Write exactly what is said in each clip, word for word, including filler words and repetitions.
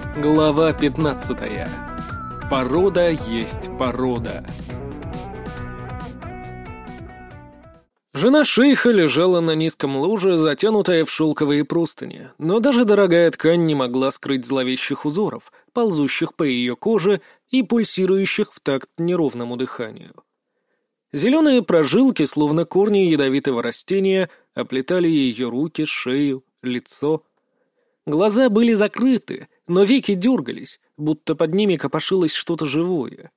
Глава пятнадцатая. Порода есть порода. Жена шейха лежала на низком ложе, затянутая в шелковые простыни, но даже дорогая ткань не могла скрыть зловещих узоров, ползущих по ее коже и пульсирующих в такт неровному дыханию. Зеленые прожилки, словно корни ядовитого растения, оплетали ее руки, шею, лицо. Глаза были закрыты, но веки дергались, будто под ними копошилось что-то живое.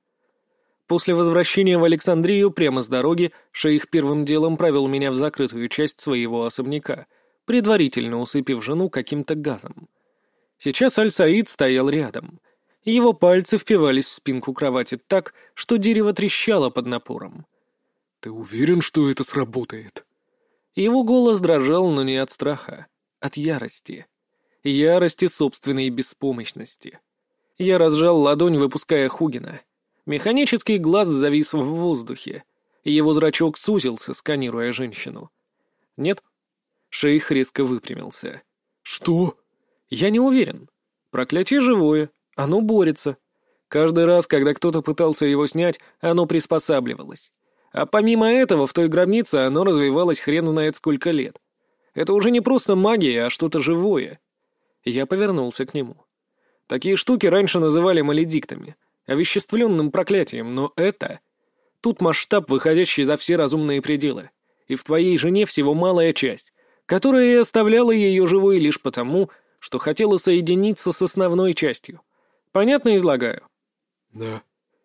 После возвращения в Александрию прямо с дороги шейх первым делом провел меня в закрытую часть своего особняка, предварительно усыпив жену каким-то газом. Сейчас Аль-Саид стоял рядом. Его пальцы впивались в спинку кровати так, что дерево трещало под напором. «Ты уверен, что это сработает?» Его голос дрожал, но не от страха, от ярости. Ярости собственной беспомощности. Я разжал ладонь, выпуская Хугина. Механический глаз завис в воздухе. Его зрачок сузился, сканируя женщину. «Нет?» Шейх резко выпрямился. «Что?» «Я не уверен. Проклятие живое. Оно борется. Каждый раз, когда кто-то пытался его снять, оно приспосабливалось. А помимо этого, в той гробнице оно развивалось хрен знает сколько лет. Это уже не просто магия, а что-то живое». Я повернулся к нему. Такие штуки раньше называли маледиктами, овеществленным проклятием, но это... Тут масштаб, выходящий за все разумные пределы. И в твоей жене всего малая часть, которая и оставляла ее живой лишь потому, что хотела соединиться с основной частью. Понятно излагаю? Да.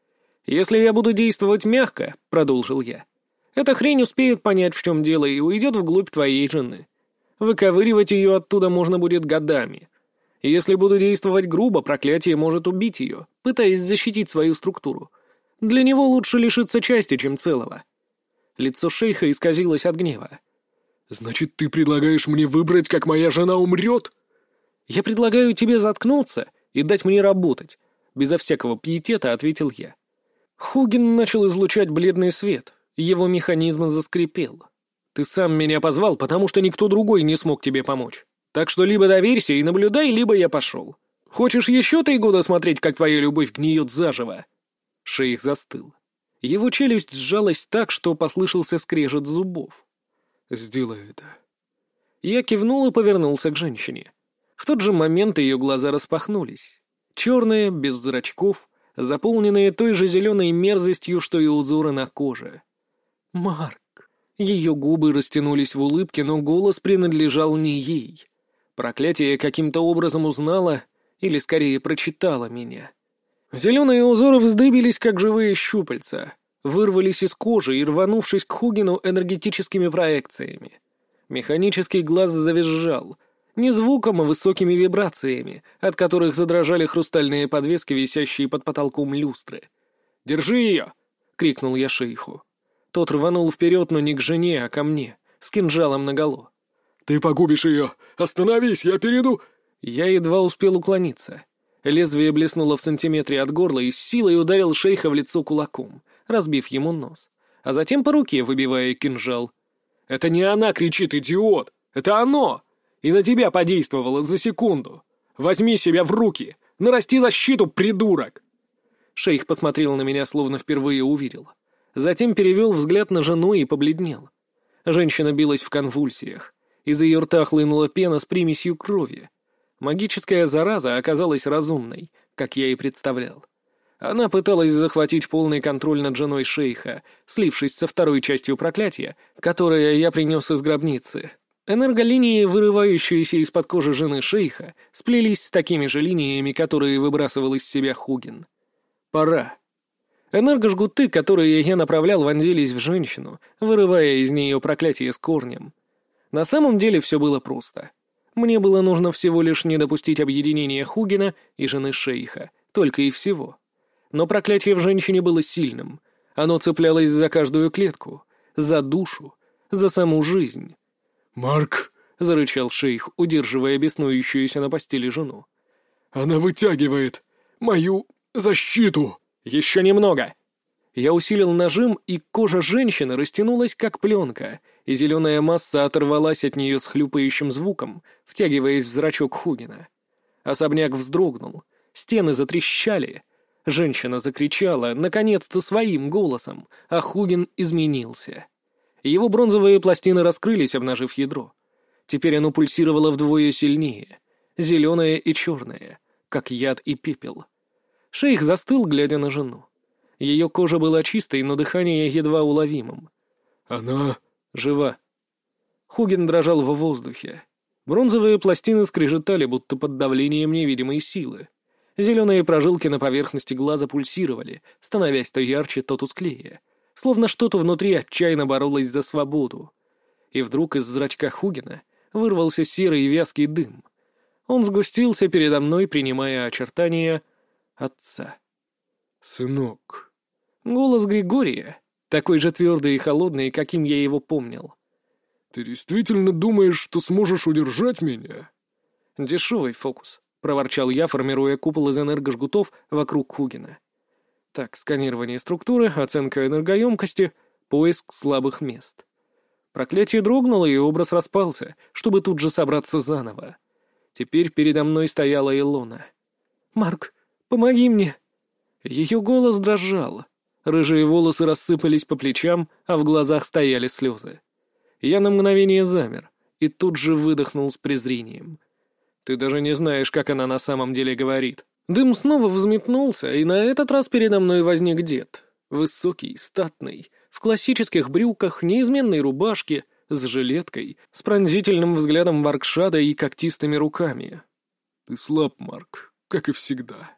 Если я буду действовать мягко, — продолжил я, — эта хрень успеет понять, в чем дело, и уйдет вглубь твоей жены. Выковыривать ее оттуда можно будет годами. И если буду действовать грубо, проклятие может убить ее, пытаясь защитить свою структуру. Для него лучше лишиться части, чем целого. Лицо шейха исказилось от гнева. «Значит, ты предлагаешь мне выбрать, как моя жена умрет?» «Я предлагаю тебе заткнуться и дать мне работать», — безо всякого пиетета ответил я. Хугин начал излучать бледный свет, его механизм заскрипел. «Ты сам меня позвал, потому что никто другой не смог тебе помочь. Так что либо доверься и наблюдай, либо я пошел. Хочешь еще три года смотреть, как твоя любовь гниет заживо?» Шейх застыл. Его челюсть сжалась так, что послышался скрежет зубов. «Сделай это». Я кивнул и повернулся к женщине. В тот же момент ее глаза распахнулись. Черные, без зрачков, заполненные той же зеленой мерзостью, что и узоры на коже. «Марк!» Ее губы растянулись в улыбке, но голос принадлежал не ей. Проклятие каким-то образом узнало, или скорее прочитало меня. Зеленые узоры вздыбились, как живые щупальца, вырвались из кожи и, рванувшись к Хугину энергетическими проекциями. Механический глаз завизжал, не звуком, а высокими вибрациями, от которых задрожали хрустальные подвески, висящие под потолком люстры. «Держи ее!» — крикнул я шейху. Тот рванул вперед, но не к жене, а ко мне, с кинжалом наголо. «Ты погубишь ее! Остановись, я перейду!» Я едва успел уклониться. Лезвие блеснуло в сантиметре от горла и с силой ударил шейха в лицо кулаком, разбив ему нос, а затем по руке выбивая кинжал. «Это не она кричит, идиот! Это оно! И на тебя подействовало за секунду! Возьми себя в руки! Нарасти защиту, придурок!» Шейх посмотрел на меня, словно впервые увидел. Затем перевел взгляд на жену и побледнел. Женщина билась в конвульсиях. Из ее рта хлынула пена с примесью крови. Магическая зараза оказалась разумной, как я и представлял. Она пыталась захватить полный контроль над женой шейха, слившись со второй частью проклятия, которое я принес из гробницы. Энерголинии, вырывающиеся из-под кожи жены шейха, сплелись с такими же линиями, которые выбрасывал из себя Хугин. «Пора». Энергожгуты, которые я направлял, вонзились в женщину, вырывая из нее проклятие с корнем. На самом деле все было просто. Мне было нужно всего лишь не допустить объединения Хугина и жены шейха, только и всего. Но проклятие в женщине было сильным. Оно цеплялось за каждую клетку, за душу, за саму жизнь. «Марк!» — зарычал шейх, удерживая беснующуюся на постели жену. «Она вытягивает мою защиту!» «Еще немного!» Я усилил нажим, и кожа женщины растянулась, как пленка, и зеленая масса оторвалась от нее с хлюпающим звуком, втягиваясь в зрачок Хугина. Особняк вздрогнул. Стены затрещали. Женщина закричала, наконец-то своим голосом, а Хугин изменился. Его бронзовые пластины раскрылись, обнажив ядро. Теперь оно пульсировало вдвое сильнее, зеленое и черное, как яд и пепел. Шейх застыл, глядя на жену. Ее кожа была чистой, но дыхание едва уловимым. «Она...» «Жива». Хугин дрожал во воздухе. Бронзовые пластины скрежетали, будто под давлением невидимой силы. Зеленые прожилки на поверхности глаза пульсировали, становясь то ярче, то тусклее. Словно что-то внутри отчаянно боролось за свободу. И вдруг из зрачка Хугина вырвался серый вязкий дым. Он сгустился передо мной, принимая очертания отца. «Сынок...» Голос Григория, такой же твердый и холодный, каким я его помнил. «Ты действительно думаешь, что сможешь удержать меня?» «Дешевый фокус», — проворчал я, формируя купол из энергожгутов вокруг Хугина. Так, сканирование структуры, оценка энергоемкости, поиск слабых мест. Проклятие дрогнуло, и образ распался, чтобы тут же собраться заново. Теперь передо мной стояла Илона. «Марк, помоги мне!» Ее голос дрожал. Рыжие волосы рассыпались по плечам, а в глазах стояли слезы. Я на мгновение замер и тут же выдохнул с презрением. «Ты даже не знаешь, как она на самом деле говорит». Дым снова взметнулся, и на этот раз передо мной возник дед. Высокий, статный, в классических брюках, неизменной рубашке, с жилеткой, с пронзительным взглядом Варкшада и когтистыми руками. «Ты слаб, Марк, как и всегда».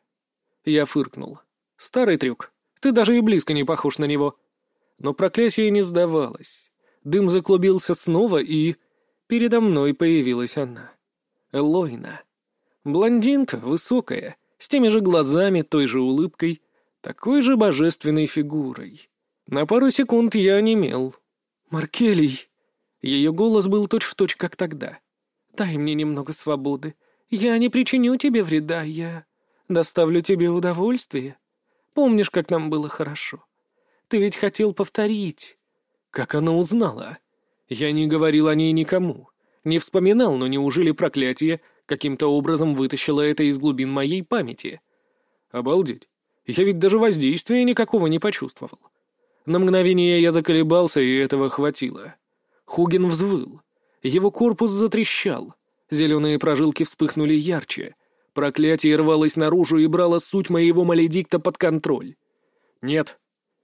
Я фыркнул. «Старый трюк. Ты даже и близко не похож на него». Но проклятие не сдавалось. Дым заклубился снова, и... передо мной появилась она. Элойна. Блондинка, высокая, с теми же глазами, той же улыбкой, такой же божественной фигурой. На пару секунд я онемел. «Маркелий!» Ее голос был точь-в-точь, как тогда. «Дай мне немного свободы. Я не причиню тебе вреда, я доставлю тебе удовольствие. Помнишь, как нам было хорошо? Ты ведь хотел повторить». Как она узнала? Я не говорил о ней никому. Не вспоминал, но неужели проклятие каким-то образом вытащило это из глубин моей памяти? Обалдеть. Я ведь даже воздействия никакого не почувствовал. На мгновение я заколебался, и этого хватило. Хугин взвыл. Его корпус затрещал. Зеленые прожилки вспыхнули ярче. Проклятие рвалось наружу и брало суть моего маледикта под контроль. Нет.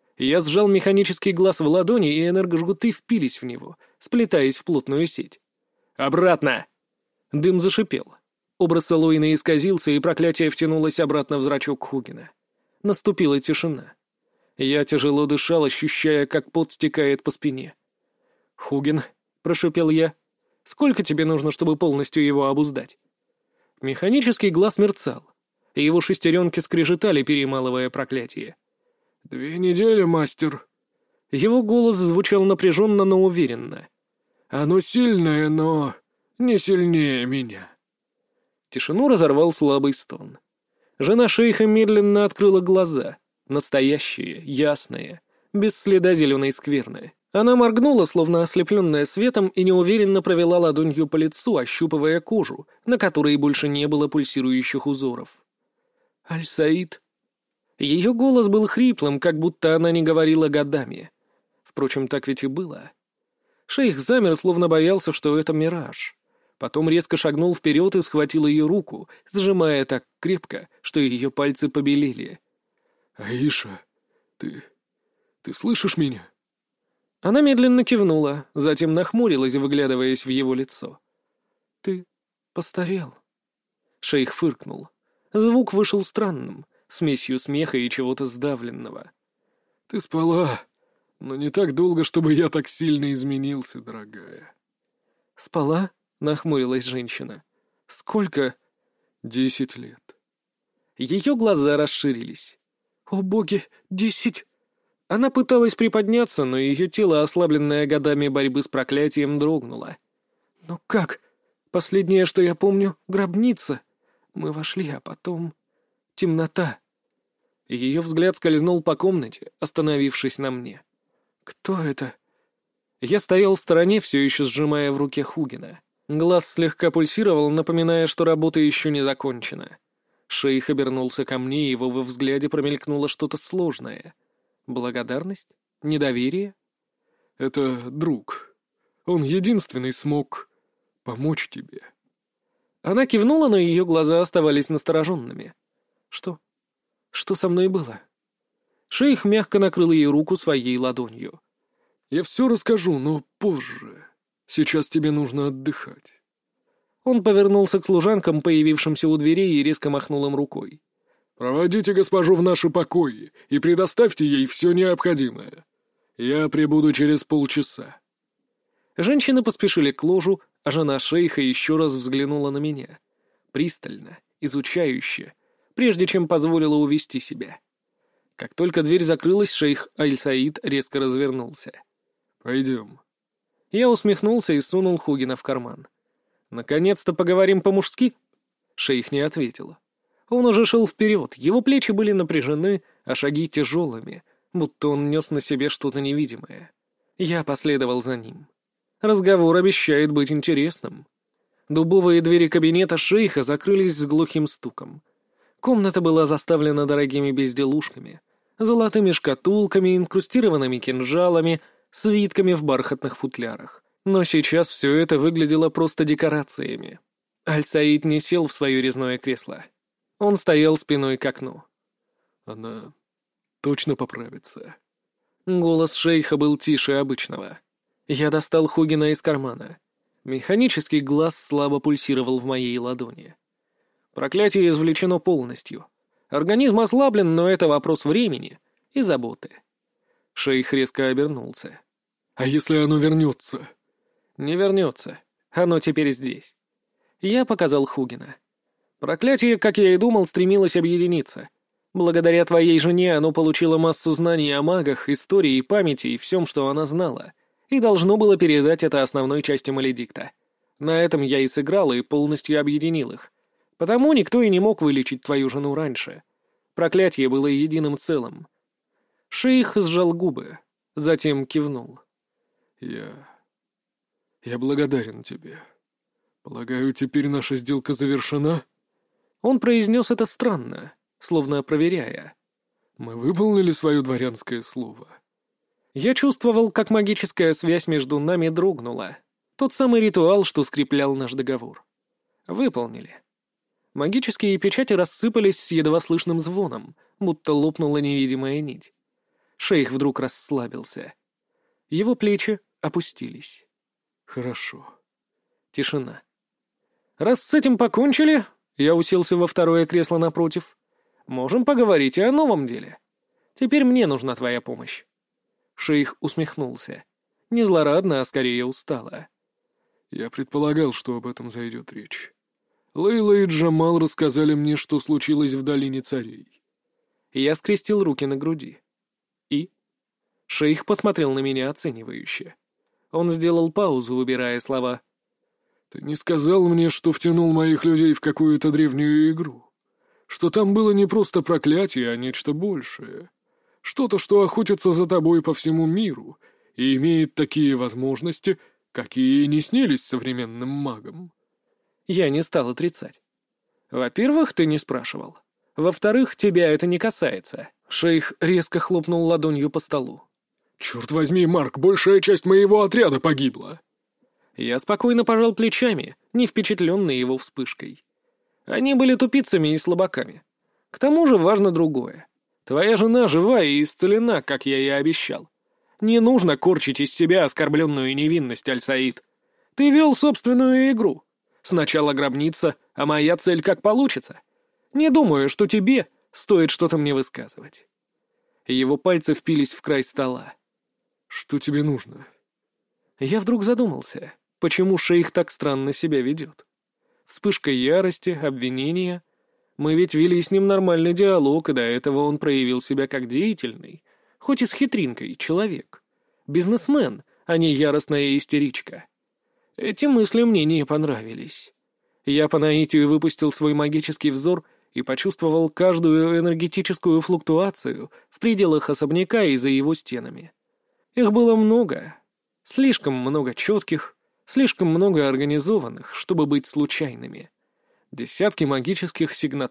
Я сжал механический глаз в ладони, и энергожгуты впились в него, сплетаясь в плотную сеть. «Обратно!» Дым зашипел. Образ Элойны исказился, и проклятие втянулось обратно в зрачок Хугина. Наступила тишина. Я тяжело дышал, ощущая, как пот стекает по спине. «Хугин», — прошепел я, — «сколько тебе нужно, чтобы полностью его обуздать?» Механический глаз мерцал, и его шестеренки скрежетали, перемалывая проклятие. «Две недели, мастер». Его голос звучал напряженно, но уверенно. «Оно сильное, но не сильнее меня». Тишину разорвал слабый стон. Жена шейха медленно открыла глаза, настоящие, ясные, без следа зеленой скверны. Она моргнула, словно ослепленная светом, и неуверенно провела ладонью по лицу, ощупывая кожу, на которой больше не было пульсирующих узоров. «Аль-Саид». Ее голос был хриплым, как будто она не говорила годами. Впрочем, так ведь и было. Шейх замер, словно боялся, что это мираж. Потом резко шагнул вперед и схватил ее руку, сжимая так крепко, что ее пальцы побелели. «Аиша, ты... ты слышишь меня?» Она медленно кивнула, затем нахмурилась, выглядываясь в его лицо. «Ты постарел». Шейх фыркнул. Звук вышел странным, смесью смеха и чего-то сдавленного. «Ты спала, но не так долго, чтобы я так сильно изменился, дорогая». «Спала?» — нахмурилась женщина. «Сколько?» «Десять лет». Ее глаза расширились. «О боги, десять!» Она пыталась приподняться, но ее тело, ослабленное годами борьбы с проклятием, дрогнуло. «Но как? Последнее, что я помню — гробница. Мы вошли, а потом... темнота». Ее взгляд скользнул по комнате, остановившись на мне. «Кто это?» Я стоял в стороне, все еще сжимая в руке Хугина. Глаз слегка пульсировал, напоминая, что работа еще не закончена. Шейх обернулся ко мне, и его во взгляде промелькнуло что-то сложное. Благодарность? Недоверие? Это друг. Он единственный смог помочь тебе. Она кивнула, но ее глаза оставались настороженными. Что? Что со мной было? Шейх мягко накрыл ее руку своей ладонью. Я все расскажу, но позже. Сейчас тебе нужно отдыхать. Он повернулся к служанкам, появившимся у дверей, и резко махнул им рукой. «Проводите госпожу в наши покои и предоставьте ей все необходимое. Я прибуду через полчаса». Женщины поспешили к ложу, а жена шейха еще раз взглянула на меня. Пристально, изучающе, прежде чем позволила увести себя. Как только дверь закрылась, шейх Аль-Саид резко развернулся. «Пойдем». Я усмехнулся и сунул Хугина в карман. «Наконец-то поговорим по-мужски?» Шейх не ответил. Он уже шел вперед, его плечи были напряжены, а шаги тяжелыми, будто он нес на себе что-то невидимое. Я последовал за ним. Разговор обещает быть интересным. Дубовые двери кабинета шейха закрылись с глухим стуком. Комната была заставлена дорогими безделушками, золотыми шкатулками, инкрустированными кинжалами, свитками в бархатных футлярах. Но сейчас все это выглядело просто декорациями. Аль-Саид не сел в свое резное кресло. Он стоял спиной к окну. «Она точно поправится». Голос шейха был тише обычного. Я достал Хугина из кармана. Механический глаз слабо пульсировал в моей ладони. Проклятие извлечено полностью. Организм ослаблен, но это вопрос времени и заботы. Шейх резко обернулся. «А если оно вернется?» «Не вернется. Оно теперь здесь». Я показал Хугина. Проклятие, как я и думал, стремилось объединиться. Благодаря твоей жене оно получило массу знаний о магах, истории и памяти и всем, что она знала, и должно было передать это основной части Маледикта. На этом я и сыграл, и полностью объединил их. Потому никто и не мог вылечить твою жену раньше. Проклятие было единым целым. Шейх сжал губы, затем кивнул. «Я... я благодарен тебе. Полагаю, теперь наша сделка завершена?» Он произнес это странно, словно проверяя. «Мы выполнили свое дворянское слово». Я чувствовал, как магическая связь между нами дрогнула. Тот самый ритуал, что скреплял наш договор. Выполнили. Магические печати рассыпались с едва слышным звоном, будто лопнула невидимая нить. Шейх вдруг расслабился. Его плечи опустились. «Хорошо». Тишина. «Раз с этим покончили...» Я уселся во второе кресло напротив. «Можем поговорить и о новом деле. Теперь мне нужна твоя помощь». Шейх усмехнулся. Не злорадно, а скорее устало. «Я предполагал, что об этом зайдет речь. Лейла и Джамал рассказали мне, что случилось в Долине Царей». Я скрестил руки на груди. «И?» Шейх посмотрел на меня оценивающе. Он сделал паузу, выбирая слова. «Ты не сказал мне, что втянул моих людей в какую-то древнюю игру. Что там было не просто проклятие, а нечто большее. Что-то, что охотится за тобой по всему миру и имеет такие возможности, какие не снились современным магам». Я не стал отрицать. «Во-первых, ты не спрашивал. Во-вторых, тебя это не касается». Шейх резко хлопнул ладонью по столу. «Черт возьми, Марк, большая часть моего отряда погибла!» Я спокойно пожал плечами, не впечатленный его вспышкой. Они были тупицами и слабаками. К тому же важно другое. Твоя жена жива и исцелена, как я и обещал. Не нужно корчить из себя оскорбленную невинность, Аль-Саид. Ты вел собственную игру. Сначала гробница, а моя цель как получится. Не думаю, что тебе стоит что-то мне высказывать». Его пальцы впились в край стола. «Что тебе нужно?» Я вдруг задумался, почему шейх так странно себя ведет. Вспышка ярости, обвинения. Мы ведь вели с ним нормальный диалог, и до этого он проявил себя как деятельный, хоть и с хитринкой, человек. Бизнесмен, а не яростная истеричка. Эти мысли мне не понравились. Я по наитию выпустил свой магический взор и почувствовал каждую энергетическую флуктуацию в пределах особняка и за его стенами. Их было много. Слишком много четких, слишком много организованных, чтобы быть случайными. Десятки магических сигнатур,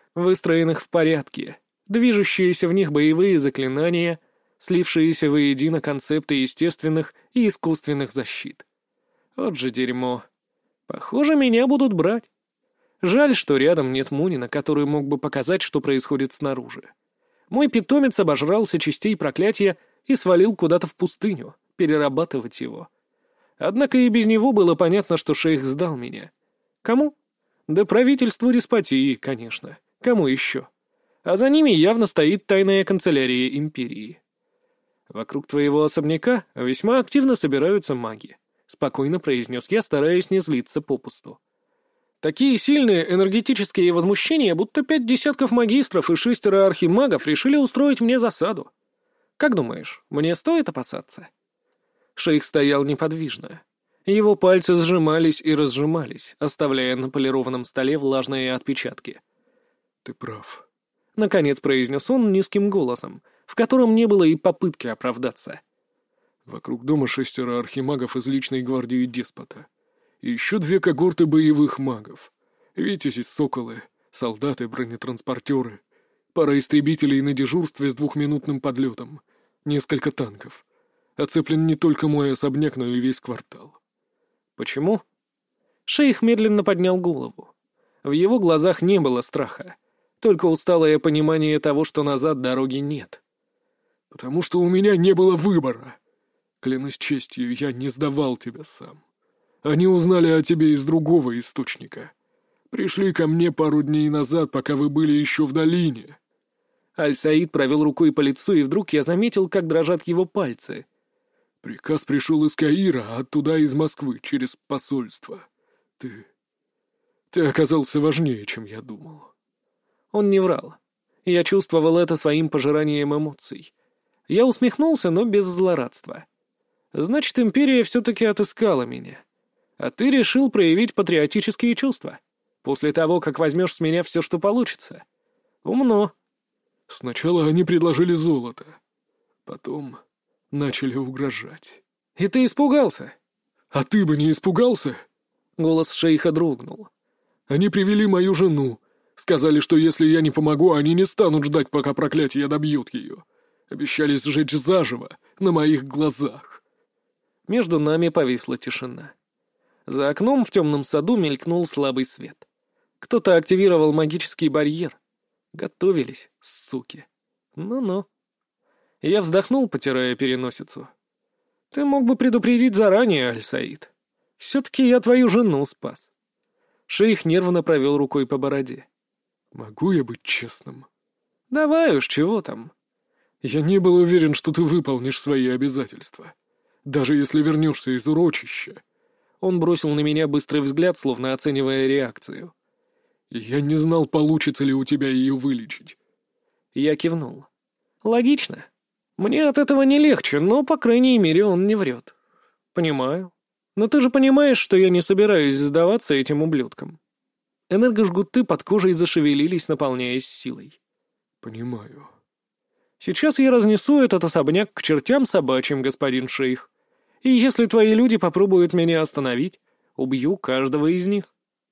выстроенных в порядке, движущиеся в них боевые заклинания, слившиеся воедино концепты естественных и искусственных защит. Вот же дерьмо. Похоже, меня будут брать. Жаль, что рядом нет Мунина, который мог бы показать, что происходит снаружи. Мой питомец обожрался частей проклятия и свалил куда-то в пустыню, перерабатывать его. Однако и без него было понятно, что шейх сдал меня. Кому? Да правительству деспотии, конечно. Кому еще? А за ними явно стоит тайная канцелярия империи. Вокруг твоего особняка весьма активно собираются маги, спокойно произнес я, стараясь не злиться попусту. Такие сильные энергетические возмущения, будто пять десятков магистров и шестеро архимагов решили устроить мне засаду. Как думаешь, мне стоит опасаться? Шейх стоял неподвижно. Его пальцы сжимались и разжимались, оставляя на полированном столе влажные отпечатки. «Ты прав», — наконец произнес он низким голосом, в котором не было и попытки оправдаться. «Вокруг дома шестеро архимагов из личной гвардии деспота. И еще две когорты боевых магов. Витязи, соколы, солдаты, бронетранспортеры, пара истребителей на дежурстве с двухминутным подлетом, несколько танков. Оцеплен не только мой особняк, но и весь квартал». «Почему?» Шейх медленно поднял голову. В его глазах не было страха, только усталое понимание того, что назад дороги нет. «Потому что у меня не было выбора. Клянусь честью, я не сдавал тебя сам. Они узнали о тебе из другого источника. Пришли ко мне пару дней назад, пока вы были еще в долине». Аль-Саид провел рукой по лицу, и вдруг я заметил, как дрожат его пальцы. «Приказ пришел из Каира, а оттуда из Москвы, через посольство. Ты... ты оказался важнее, чем я думал». Он не врал. Я чувствовал это своим пожиранием эмоций. Я усмехнулся, но без злорадства. «Значит, империя все-таки отыскала меня. А ты решил проявить патриотические чувства. После того, как возьмешь с меня все, что получится. Умно». «Сначала они предложили золото. Потом начали угрожать». «И ты испугался?» «А ты бы не испугался?» Голос шейха дрогнул. «Они привели мою жену. Сказали, что если я не помогу, они не станут ждать, пока проклятие добьют ее. Обещали сжечь заживо, на моих глазах». Между нами повисла тишина. За окном в темном саду мелькнул слабый свет. Кто-то активировал магический барьер. Готовились, суки. Ну-ну. Я вздохнул, потирая переносицу. «Ты мог бы предупредить заранее, Аль-Саид. Все-таки я твою жену спас». Шейх нервно провел рукой по бороде. «Могу я быть честным?» «Давай уж, чего там?» «Я не был уверен, что ты выполнишь свои обязательства. Даже если вернешься из урочища». Он бросил на меня быстрый взгляд, словно оценивая реакцию. «Я не знал, получится ли у тебя ее вылечить». Я кивнул. «Логично. Мне от этого не легче, но, по крайней мере, он не врет. Понимаю. Но ты же понимаешь, что я не собираюсь сдаваться этим ублюдкам». Энергожгуты под кожей зашевелились, наполняясь силой. «Понимаю». «Сейчас я разнесу этот особняк к чертям собачьим, господин шейх. И если твои люди попробуют меня остановить, убью каждого из них».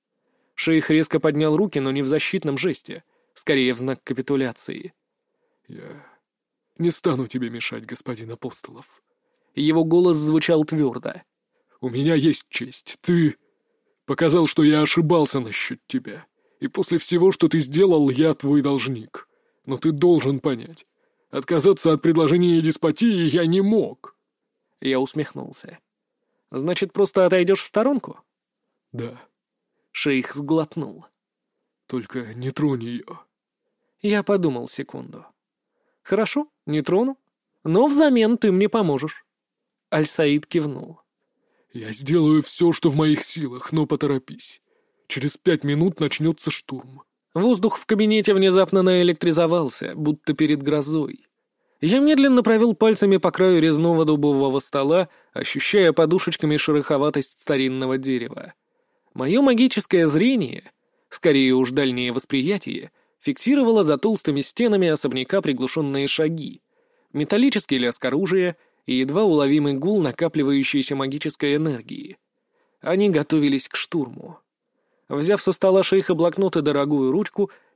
Шейх резко поднял руки, но не в защитном жесте, скорее в знак капитуляции. «Я не стану тебе мешать, господин Апостолов». Его голос звучал твердо. «У меня есть честь. Ты показал, что я ошибался насчет тебя. И после всего, что ты сделал, я твой должник. Но ты должен понять. Отказаться от предложения деспотии я не мог». Я усмехнулся. «Значит, просто отойдешь в сторонку?» «Да». Шейх сглотнул. «Только не тронь ее». Я подумал секунду. «Хорошо, не трону. Но взамен ты мне поможешь». Аль-Саид кивнул. «Я сделаю все, что в моих силах, но поторопись. Через пять минут начнется штурм». Воздух в кабинете внезапно наэлектризовался, будто перед грозой. Я медленно провел пальцами по краю резного дубового стола, ощущая подушечками шероховатость старинного дерева. Мое магическое зрение, скорее уж дальнее восприятие, фиксировало за толстыми стенами особняка приглушенные шаги, металлический лязг оружия и едва уловимый гул накапливающейся магической энергии. Они готовились к штурму. Взяв со стола шейха блокнот и дорогую ручку,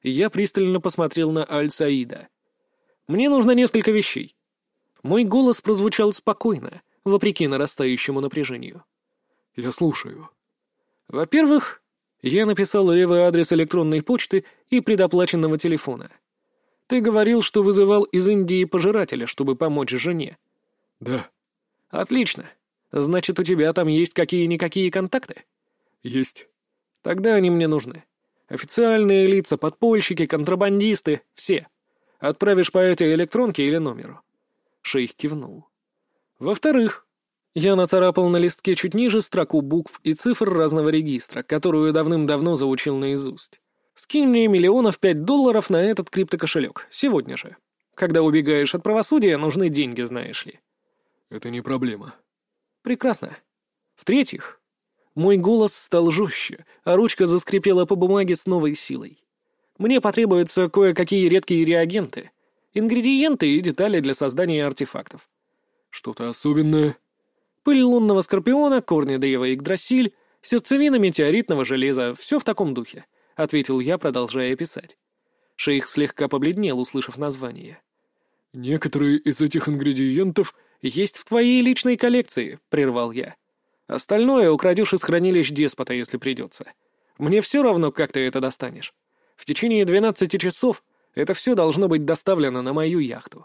Я пристально посмотрел на Аль-Саида. «Мне нужно несколько вещей». Мой голос прозвучал спокойно, вопреки нарастающему напряжению. «Я слушаю». «Во-первых, я написал левый адрес электронной почты и предоплаченного телефона. Ты говорил, что вызывал из Индии пожирателя, чтобы помочь жене». «Да». «Отлично. Значит, у тебя там есть какие-никакие контакты?» «Есть». «Тогда они мне нужны. Официальные лица, подпольщики, контрабандисты — все. Отправишь по этой электронке или номеру?» Шейх кивнул. «Во-вторых, я нацарапал на листке чуть ниже строку букв и цифр разного регистра, которую давным-давно заучил наизусть. Скинь мне миллионов пять долларов на этот криптокошелек. Сегодня же. Когда убегаешь от правосудия, нужны деньги, знаешь ли». «Это не проблема». «Прекрасно. В-третьих, мой голос стал жестче, а ручка заскрипела по бумаге с новой силой. Мне потребуются кое-какие редкие реагенты, ингредиенты и детали для создания артефактов». «Что-то особенное?» «Пыль лунного скорпиона, корни древа Игдрасиль, сердцевина метеоритного железа — все в таком духе», — ответил я, продолжая писать. Шейх слегка побледнел, услышав название. «Некоторые из этих ингредиентов есть в твоей личной коллекции», — прервал я. «Остальное украдешь из хранилищ деспота, если придется. Мне все равно, как ты это достанешь. В течение двенадцати часов это все должно быть доставлено на мою яхту».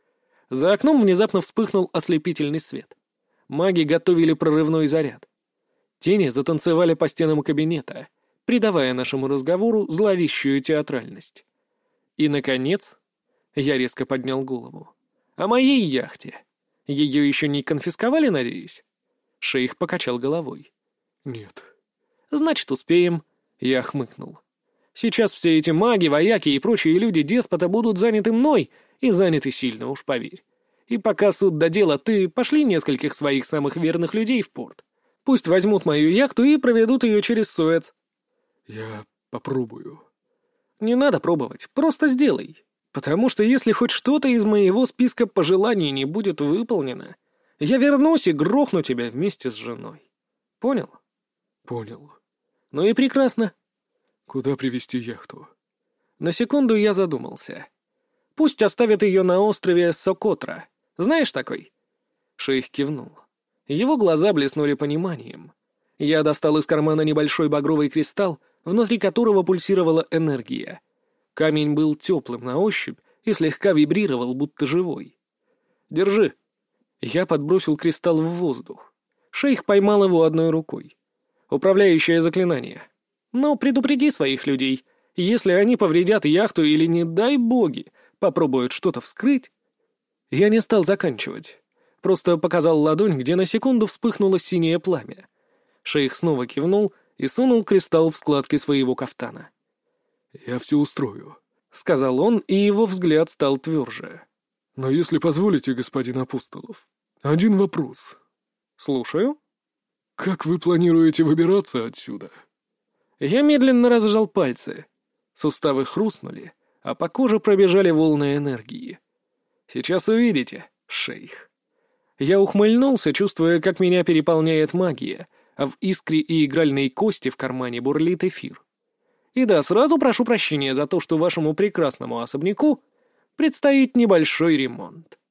За окном внезапно вспыхнул ослепительный свет. Маги готовили прорывной заряд. Тени затанцевали по стенам кабинета, придавая нашему разговору зловещую театральность. И, наконец, я резко поднял голову. «О моей яхте. Ее еще не конфисковали, надеюсь?» Шейх покачал головой. «Нет». «Значит, успеем», — я хмыкнул. «Сейчас все эти маги, вояки и прочие люди деспота будут заняты мной, и заняты сильно, уж поверь. И пока суд до дела, ты пошли нескольких своих самых верных людей в порт. Пусть возьмут мою яхту и проведут ее через Суэц». «Я попробую». «Не надо пробовать, просто сделай. Потому что если хоть что-то из моего списка пожеланий не будет выполнено, я вернусь и грохну тебя вместе с женой. Понял?» «Понял». «Ну и прекрасно». «Куда привезти яхту?» На секунду я задумался. «Пусть оставят ее на острове Сокотра. Знаешь такой?» Шейх кивнул. Его глаза блеснули пониманием. Я достал из кармана небольшой багровый кристалл, внутри которого пульсировала энергия. Камень был теплым на ощупь и слегка вибрировал, будто живой. «Держи». Я подбросил кристалл в воздух. Шейх поймал его одной рукой. «Управляющее заклинание. Но предупреди своих людей, если они повредят яхту или, не дай боги, попробуют что-то вскрыть». Я не стал заканчивать. Просто показал ладонь, где на секунду вспыхнуло синее пламя. Шейх снова кивнул и сунул кристалл в складки своего кафтана. «Я все устрою», — сказал он, и его взгляд стал тверже. «Но если позволите, господин Апостолов, один вопрос». «Слушаю». «Как вы планируете выбираться отсюда?» Я медленно разжал пальцы. Суставы хрустнули, а по коже пробежали волны энергии. «Сейчас увидите, шейх». Я ухмыльнулся, чувствуя, как меня переполняет магия, а в искре и игральной кости в кармане бурлит эфир. И да, сразу прошу прощения за то, что вашему прекрасному особняку предстоит небольшой ремонт.